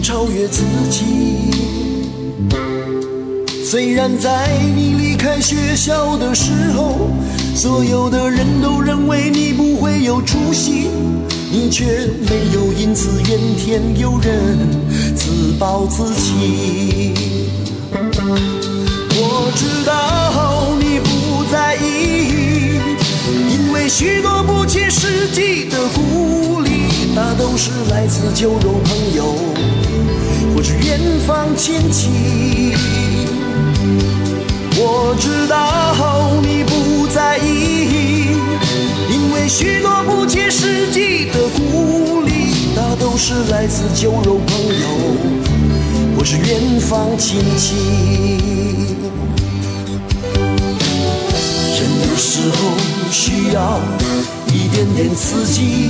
超越自己。虽然在你离开学校的时候，所有的人都认为你不会有出息，你却没有因此怨天尤人，自暴自弃。我知道你不在意，因为许多不切实际的鼓励，大都是来自酒肉朋友或是远方亲戚。我知道你不在意，因为许多不切实际的鼓励，大都是来自酒肉朋友或是远方亲戚。人有时候需要一点点刺激，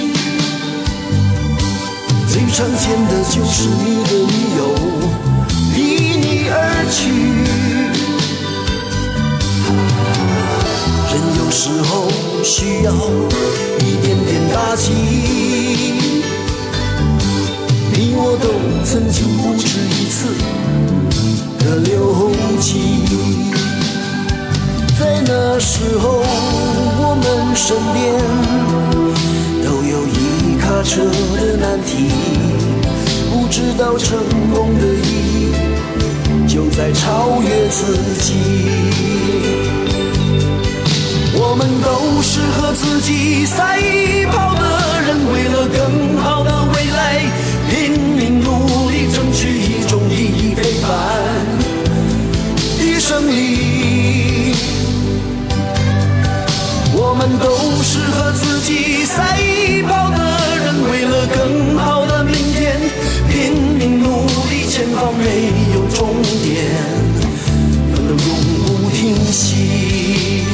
最常见的就是你的女友离你而去。人有时候需要一点点打击，你我都曾经不止一次的流涕。在那时候我们身边都有一卡车的难题，不知道成功的意义就在超越自己。我们都是和自己赛跑的人，为了更好的未来拼命努力，争取一种意义非凡的胜利。我们都是和自己赛跑的人，为了更好的明天拼命努力，前方没有终点，奋斗永不停息。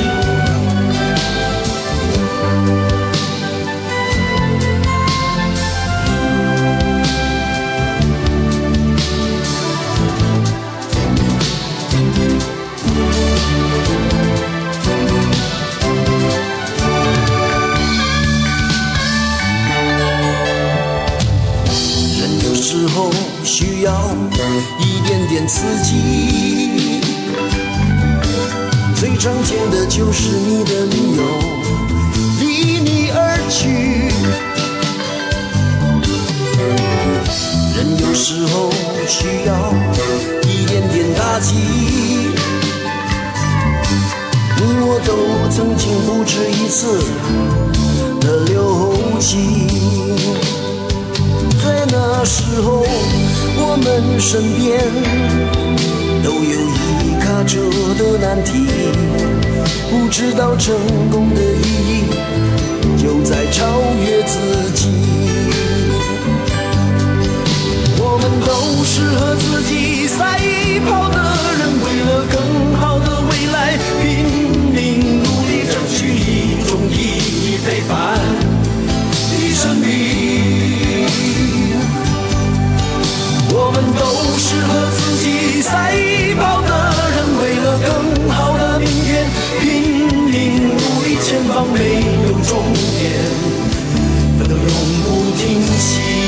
时候需要一点点刺激，最常见的就是你的女友离你而去。人有时候需要一点点打击，你我都曾经不止一次的流涕。在那时候我们身边都有一卡车的难题，不知道成功的意义就在超越自己。我们都是和自己赛跑的人，为了更好的未来拼命努力，争取一种意义非凡的胜利。我们都是和自己赛跑的人，为了更好的明天拼命努力，前方没有终点，奋斗永不停息。